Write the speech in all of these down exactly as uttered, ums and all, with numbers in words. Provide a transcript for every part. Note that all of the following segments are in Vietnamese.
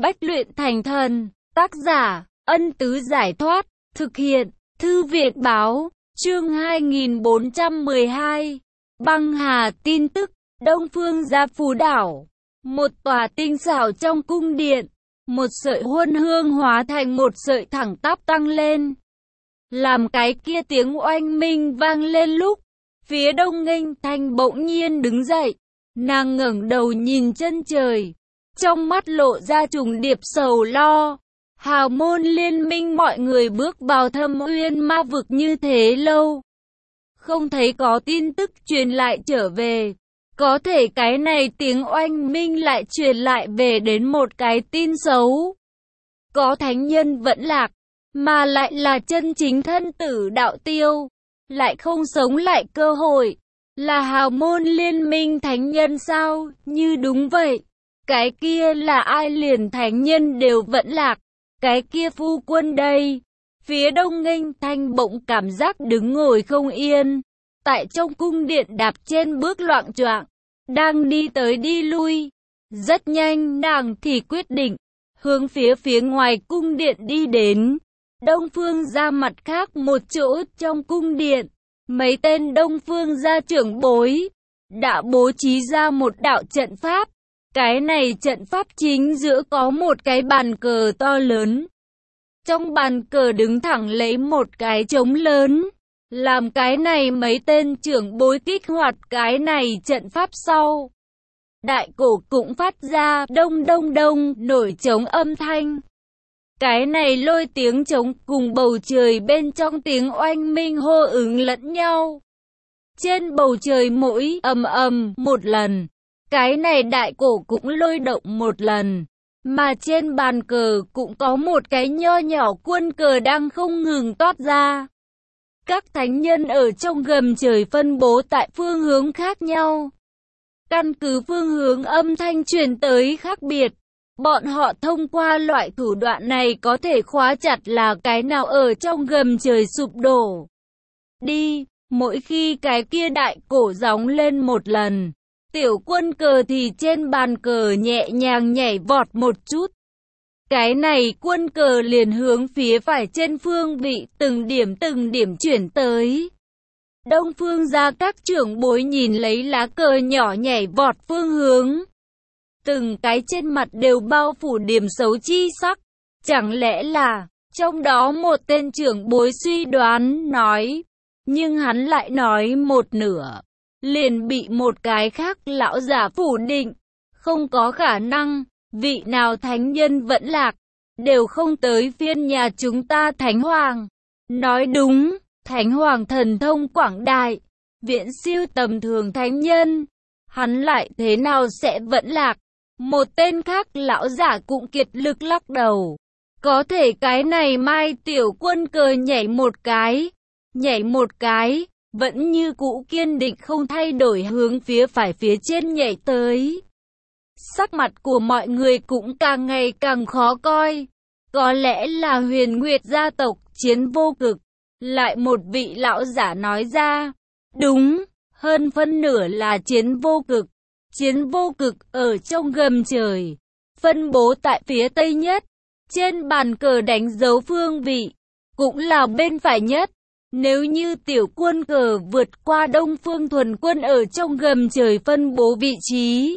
Bách luyện thành thần. Tác giả, Ân Tứ Giải Thoát. Thực hiện, Thư Việt Báo. Chương hai nghìn bốn trăm mười hai. Băng Hà tin tức. Đông Phương Gia Phù Đảo. Một tòa tinh xảo trong cung điện. Một sợi huân hương hóa thành một sợi thẳng tắp tăng lên. Làm cái kia tiếng oanh minh vang lên lúc phía Đông Nghênh Thanh bỗng nhiên đứng dậy. Nàng ngẩng đầu nhìn chân trời, trong mắt lộ ra trùng điệp sầu lo. Hào môn liên minh mọi người bước vào Thâm Uyên ma vực như thế lâu, không thấy có tin tức truyền lại trở về. Có thể cái này tiếng oanh minh lại truyền lại về đến một cái tin xấu. Có thánh nhân vẫn lạc, mà lại là chân chính thân tử đạo tiêu, lại không sống lại cơ hội. Là hào môn liên minh thánh nhân sao? Như đúng vậy. Cái kia là ai? Liền thánh nhân đều vẫn lạc. Cái kia phu quân đây. Phía Đông Nghênh Thanh bỗng cảm giác đứng ngồi không yên. Tại trong cung điện đạp trên bước loạng choạng, đang đi tới đi lui. Rất nhanh nàng thì quyết định hướng phía phía ngoài cung điện đi đến. Đông Phương Gia mặt khác một chỗ trong cung điện, mấy tên Đông Phương Gia trưởng bối đã bố trí ra một đạo trận pháp. Cái này trận pháp chính giữa có một cái bàn cờ to lớn. Trong bàn cờ đứng thẳng lấy một cái trống lớn. Làm cái này mấy tên trưởng bối kích hoạt cái này trận pháp sau, đại cổ cũng phát ra đông đông đông nổi trống âm thanh. Cái này lôi tiếng trống cùng bầu trời bên trong tiếng oanh minh hô ứng lẫn nhau. Trên bầu trời mỗi ầm ầm một lần, cái này đại cổ cũng lôi động một lần. Mà trên bàn cờ cũng có một cái nho nhỏ quân cờ đang không ngừng toát ra. Các thánh nhân ở trong gầm trời phân bố tại phương hướng khác nhau. Căn cứ phương hướng âm thanh truyền tới khác biệt, bọn họ thông qua loại thủ đoạn này có thể khóa chặt là cái nào ở trong gầm trời sụp đổ. Đi, mỗi khi cái kia đại cổ gióng lên một lần, tiểu quân cờ thì trên bàn cờ nhẹ nhàng nhảy vọt một chút. Cái này quân cờ liền hướng phía phải trên phương vị từng điểm từng điểm chuyển tới. Đông Phương Gia các trưởng bối nhìn lấy lá cờ nhỏ nhảy vọt phương hướng. Từng cái trên mặt đều bao phủ điểm xấu chi sắc. Chẳng lẽ là, trong đó một tên trưởng bối suy đoán nói, nhưng hắn lại nói một nửa, liền bị một cái khác lão giả phủ định. Không có khả năng, vị nào thánh nhân vẫn lạc, đều không tới phiên nhà chúng ta Thánh Hoàng. Nói đúng, Thánh Hoàng thần thông quảng đại, viễn siêu tầm thường thánh nhân, hắn lại thế nào sẽ vẫn lạc? Một tên khác lão giả cũng kiệt lực lắc đầu. Có thể cái này mai tiểu quân cờ nhảy một cái, nhảy một cái, vẫn như cũ kiên định không thay đổi hướng phía phải phía trên nhảy tới. Sắc mặt của mọi người cũng càng ngày càng khó coi. Có lẽ là Huyền Nguyệt gia tộc Chiến Vô Cực. Lại một vị lão giả nói ra. Đúng, hơn phân nửa là Chiến Vô Cực. Chiến Vô Cực ở trong gầm trời, phân bố tại phía tây nhất. Trên bàn cờ đánh dấu phương vị, cũng là bên phải nhất. Nếu như tiểu quân cờ vượt qua Đông Phương Thuần Quân ở trong gầm trời phân bố vị trí,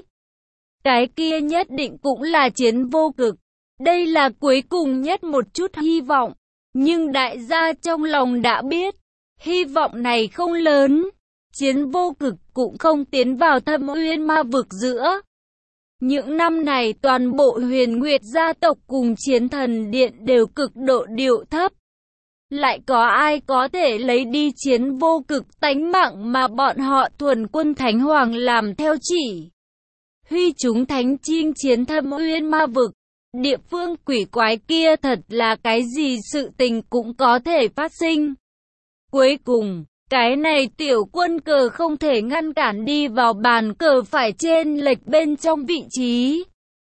cái kia nhất định cũng là Chiến Vô Cực. Đây là cuối cùng nhất một chút hy vọng. Nhưng đại gia trong lòng đã biết, hy vọng này không lớn. Chiến Vô Cực cũng không tiến vào Thâm Uyên ma vực giữa. Những năm này toàn bộ Huyền Nguyệt gia tộc cùng Chiến Thần Điện đều cực độ điệu thấp. Lại có ai có thể lấy đi Chiến Vô Cực tánh mạng mà bọn họ Thuần Quân Thánh Hoàng làm theo chỉ huy chúng thánh chinh chiến Thâm Uyên ma vực. Địa phương quỷ quái kia thật là cái gì sự tình cũng có thể phát sinh. Cuối cùng, cái này tiểu quân cờ không thể ngăn cản đi vào bàn cờ phải trên lệch bên trong vị trí.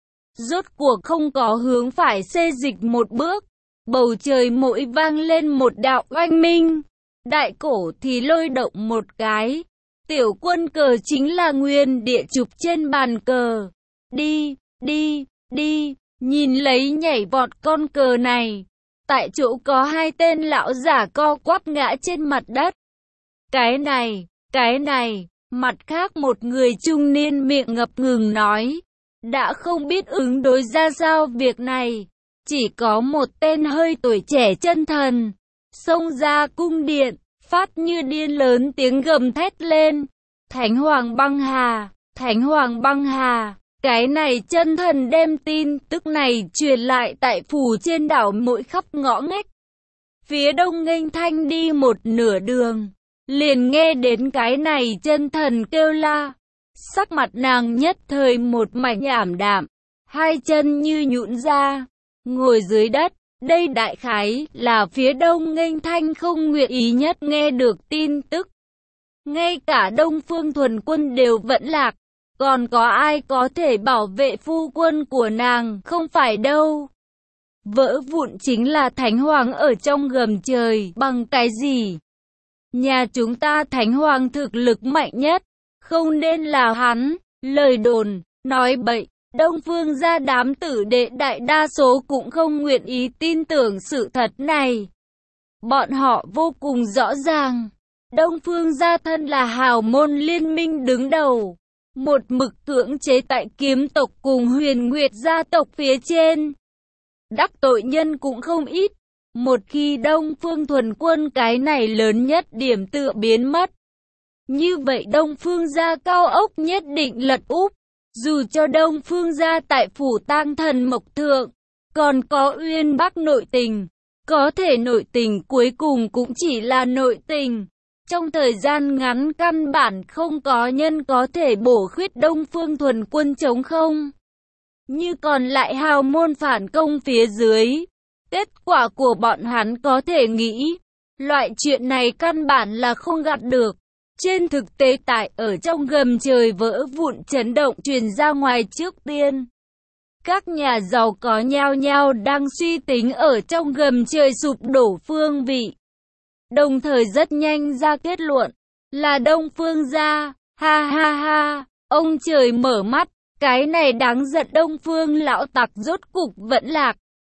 Rốt cuộc không có hướng phải xê dịch một bước. Bầu trời mỗi vang lên một đạo oanh minh. Đại cổ thì lôi động một cái. Tiểu quân cờ chính là nguyên địa chụp trên bàn cờ. Đi, đi, đi. Nhìn lấy nhảy vọt con cờ này, tại chỗ có hai tên lão giả co quắp ngã trên mặt đất. Cái này, cái này, mặt khác một người trung niên miệng ngập ngừng nói, đã không biết ứng đối ra sao việc này. Chỉ có một tên hơi tuổi trẻ chân thần, xông ra cung điện, phát như điên lớn tiếng gầm thét lên. Thánh Hoàng Băng Hà, Thánh Hoàng Băng Hà, cái này chân thần đem tin tức này truyền lại tại phủ trên đảo mỗi khắp ngõ ngách. Phía đông nghênh thanh đi một nửa đường, liền nghe đến cái này chân thần kêu la. Sắc mặt nàng nhất thời một mảnh ảm đạm, hai chân như nhũn ra, ngồi dưới đất. Đây đại khái là phía đông nghênh thanh không nguyện ý nhất nghe được tin tức. Ngay cả Đông Phương Thuần Quân đều vẫn lạc, còn có ai có thể bảo vệ phu quân của nàng, không phải đâu. Vỡ vụn chính là Thánh Hoàng ở trong gầm trời, bằng cái gì? Nhà chúng ta Thánh Hoàng thực lực mạnh nhất, không nên là hắn. Lời đồn, nói bậy, Đông Phương gia đám tử đệ đại đa số cũng không nguyện ý tin tưởng sự thật này. Bọn họ vô cùng rõ ràng, Đông Phương gia thân là hào môn liên minh đứng đầu, một mực cưỡng chế tại kiếm tộc cùng Huyền Nguyệt gia tộc phía trên. Đắc tội nhân cũng không ít, một khi Đông Phương Thuần Quân cái này lớn nhất điểm tựa biến mất, như vậy Đông Phương gia cao ốc nhất định lật úp. Dù cho Đông Phương gia tại phủ Tang Thần Mộc Thượng, còn có Uyên Bắc nội tình, có thể nội tình cuối cùng cũng chỉ là nội tình. Trong thời gian ngắn căn bản không có nhân có thể bổ khuyết Đông Phương Thuần Quân chống không. Như còn lại hào môn phản công phía dưới, kết quả của bọn hắn có thể nghĩ, loại chuyện này căn bản là không gạt được. Trên thực tế tại ở trong gầm trời vỡ vụn chấn động truyền ra ngoài trước tiên. Các nhà giàu có nhao nhao đang suy tính ở trong gầm trời sụp đổ phương vị. Đồng thời rất nhanh ra kết luận là Đông Phương gia. Ha ha ha, ông trời mở mắt, cái này đáng giận, Đông Phương lão tặc rốt cục vẫn lạc.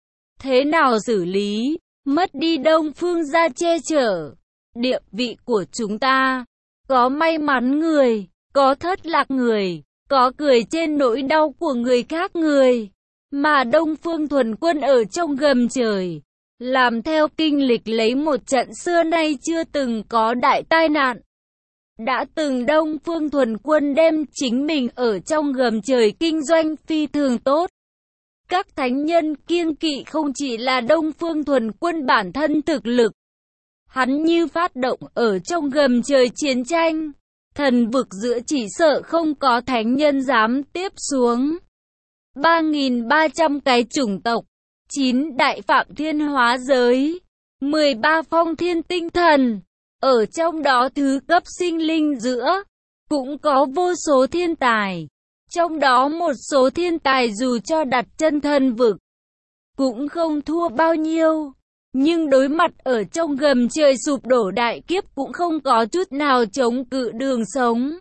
Thế nào xử lý? Mất đi Đông Phương gia che chở, địa vị của chúng ta. Có may mắn người, có thất lạc người, có cười trên nỗi đau của người khác người. Mà Đông Phương Thuần Quân ở trong gầm trời, làm theo kinh lịch lấy một trận xưa nay chưa từng có đại tai nạn. Đã từng Đông Phương Thuần Quân đem chính mình ở trong gầm trời kinh doanh phi thường tốt. Các thánh nhân kiêng kỵ không chỉ là Đông Phương Thuần Quân bản thân thực lực. Hắn như phát động ở trong gầm trời chiến tranh, thần vực giữa chỉ sợ không có thánh nhân dám tiếp xuống. ba nghìn ba trăm cái chủng tộc, chín đại phạm thiên hóa giới, mười ba phong thiên tinh thần, ở trong đó thứ cấp sinh linh giữa, cũng có vô số thiên tài. Trong đó một số thiên tài dù cho đặt chân thần vực, cũng không thua bao nhiêu. Nhưng đối mặt ở trong gầm trời sụp đổ đại kiếp cũng không có chút nào chống cự đường sống.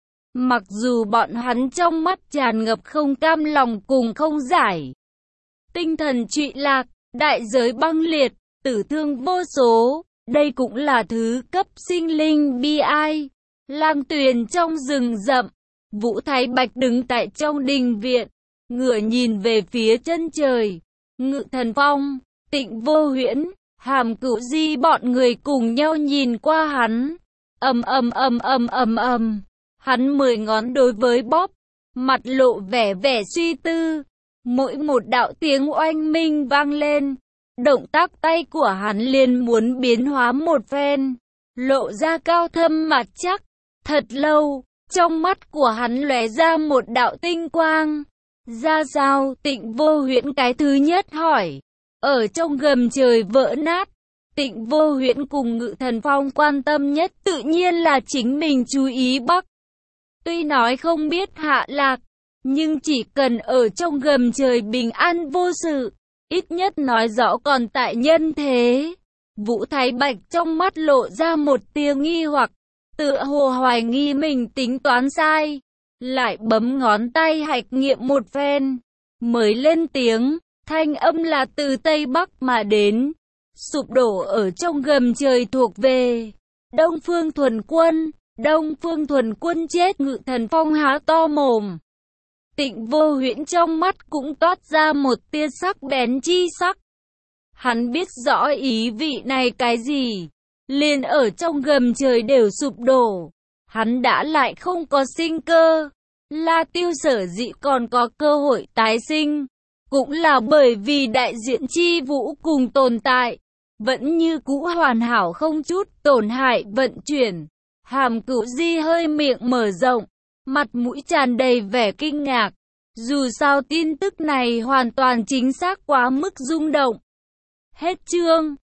Mặc dù bọn hắn trong mắt tràn ngập không cam lòng cùng không giải. Tinh thần trụy lạc, đại giới băng liệt, tử thương vô số, đây cũng là thứ cấp sinh linh bi ai. Lang Tuyền trong rừng rậm, Vũ Thái Bạch đứng tại trong đình viện, ngửa nhìn về phía chân trời. Ngự Thần Phong, Tịnh Vô Huyễn, Hàm Cửu Di bọn người cùng nhau nhìn qua hắn. Ầm ầm ầm ầm ầm ầm, hắn mười ngón đối với bóp, mặt lộ vẻ vẻ suy tư. Mỗi một đạo tiếng oanh minh vang lên, động tác tay của hắn liền muốn biến hóa một phen, lộ ra cao thâm mặt chắc. Thật lâu, trong mắt của hắn lóe ra một đạo tinh quang. Ra sao? Tịnh Vô Huyễn cái thứ nhất hỏi. Ở trong gầm trời vỡ nát, Tịnh Vô Huyễn cùng Ngự Thần Phong quan tâm nhất tự nhiên là chính mình chú ý Bắc. Tuy nói không biết hạ lạc, nhưng chỉ cần ở trong gầm trời bình an vô sự, ít nhất nói rõ còn tại nhân thế. Vũ Thái Bạch trong mắt lộ ra một tia nghi hoặc, tựa hồ hoài nghi mình tính toán sai, lại bấm ngón tay hạch nghiệm một phen. mới lên tiếng, thanh âm là từ Tây Bắc mà đến, sụp đổ ở trong gầm trời thuộc về Đông Phương Thuần Quân. Đông Phương Thuần Quân chết. Ngự Thần Phong há to mồm. Tịnh Vô Huyễn trong mắt cũng toát ra một tia sắc bén chi sắc. Hắn biết rõ ý vị này cái gì, liền ở trong gầm trời đều sụp đổ, hắn đã lại không có sinh cơ. La Tiêu sở dĩ còn có cơ hội tái sinh, cũng là bởi vì đại diện chi vũ cùng tồn tại, vẫn như cũ hoàn hảo không chút tổn hại vận chuyển. Hàm Cửu Di hơi miệng mở rộng, mặt mũi tràn đầy vẻ kinh ngạc. Dù sao tin tức này hoàn toàn chính xác quá mức rung động. Hết chương.